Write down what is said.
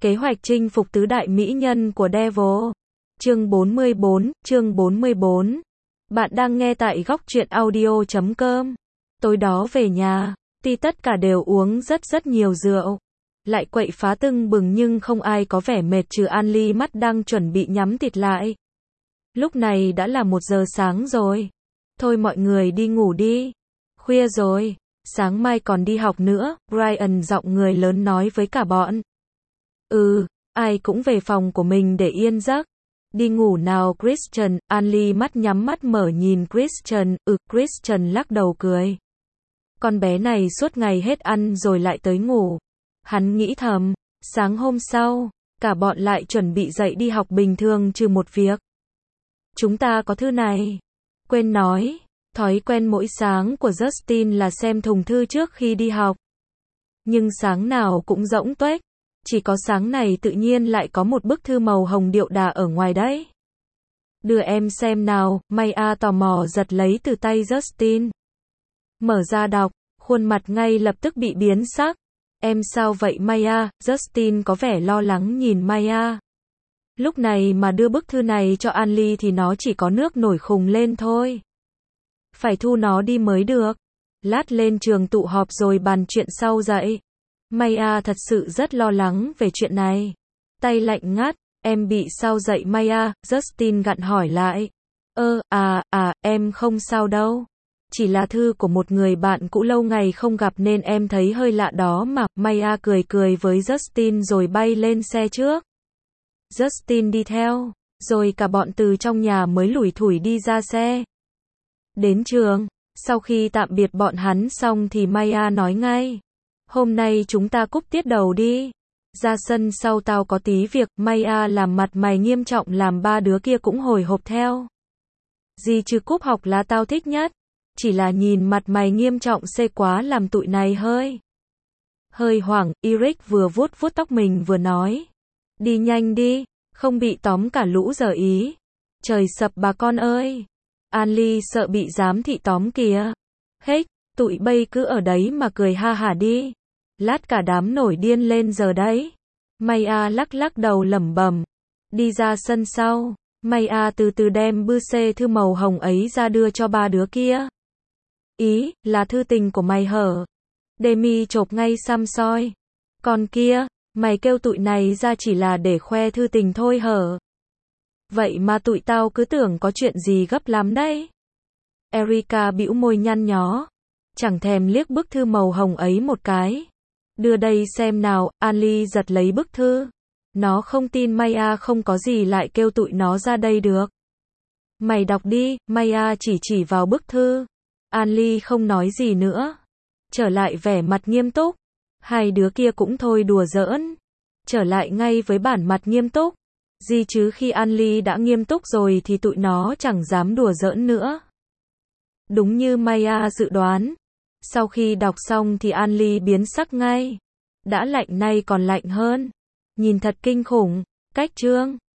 Kế hoạch chinh phục tứ đại mỹ nhân của Devil. Chương 44. Bạn đang nghe tại góc truyện audio.com. Tối đó về nhà, tuy tất cả đều uống rất nhiều rượu, lại quậy phá tưng bừng nhưng không ai có vẻ mệt trừ An Ly mắt đang chuẩn bị nhắm tịt lại. Lúc này đã là 1 giờ sáng rồi. Thôi mọi người đi ngủ đi. Khuya rồi, sáng mai còn đi học nữa, Brian giọng người lớn nói với cả bọn. Ai cũng về phòng của mình để yên giấc. Đi ngủ nào Christian, An Ly mắt nhắm mắt mở nhìn Christian, Christian lắc đầu cười. Con bé này suốt ngày hết ăn rồi lại tới ngủ. Hắn nghĩ thầm, sáng hôm sau, cả bọn lại chuẩn bị dậy đi học bình thường trừ một việc. Chúng ta có thư này. Quên nói, thói quen mỗi sáng của Justin là xem thùng thư trước khi đi học. Nhưng sáng nào cũng rỗng tuếch. Chỉ có sáng này tự nhiên lại có một bức thư màu hồng điệu đà ở ngoài đấy. Đưa em xem nào, Maya tò mò giật lấy từ tay Justin. Mở ra đọc, khuôn mặt ngay lập tức bị biến sắc. Em sao vậy Maya? Justin có vẻ lo lắng nhìn Maya. Lúc này mà đưa bức thư này cho An Ly thì nó chỉ có nước nổi khùng lên thôi. Phải thu nó đi mới được. Lát lên trường tụ họp rồi bàn chuyện sau dậy. Maya thật sự rất lo lắng về chuyện này. Tay lạnh ngắt, em bị sao dậy Maya? Justin gặn hỏi lại. Em không sao đâu. Chỉ là thư của một người bạn cũ lâu ngày không gặp nên em thấy hơi lạ đó mà. Maya cười với Justin rồi bay lên xe trước. Justin đi theo, rồi cả bọn từ trong nhà mới lủi thủi đi ra xe. Đến trường, sau khi tạm biệt bọn hắn xong thì Maya nói ngay. Hôm nay chúng ta cúp tiết đầu đi. Ra sân sau tao có tí việc. Maya làm mặt mày nghiêm trọng làm ba đứa kia cũng hồi hộp theo. Gì chứ cúp học là tao thích nhất. Chỉ là nhìn mặt mày nghiêm trọng xê quá làm tụi này hơi hoảng. Eric vừa vuốt tóc mình vừa nói. Đi nhanh đi, không bị tóm cả lũ giờ ý. Trời sập bà con ơi. An Ly sợ bị giám thị tóm kìa. Hết, tụi bay cứ ở đấy mà cười ha hả đi. Lát cả đám nổi điên lên giờ đấy. Maya lắc đầu lẩm bẩm. Đi ra sân sau, Maya từ từ đem bư xê thư màu hồng ấy ra đưa cho ba đứa kia. Ý, là thư tình của mày hở? Demi chộp ngay xăm soi. Còn kia, mày kêu tụi này ra chỉ là để khoe thư tình thôi hở? Vậy mà tụi tao cứ tưởng có chuyện gì gấp lắm đấy. Erica bĩu môi nhăn nhó. Chẳng thèm liếc bức thư màu hồng ấy một cái. Đưa đây xem nào, An Ly giật lấy bức thư. Nó không tin Maya không có gì lại kêu tụi nó ra đây được. Mày đọc đi, Maya chỉ vào bức thư. An Ly không nói gì nữa. Trở lại vẻ mặt nghiêm túc. Hai đứa kia cũng thôi đùa giỡn. Trở lại ngay với bản mặt nghiêm túc. Gì chứ khi An Ly đã nghiêm túc rồi thì tụi nó chẳng dám đùa giỡn nữa. Đúng như Maya dự đoán. Sau khi đọc xong thì An Ly biến sắc ngay. Đã lạnh nay còn lạnh hơn. Nhìn thật kinh khủng. Cách chương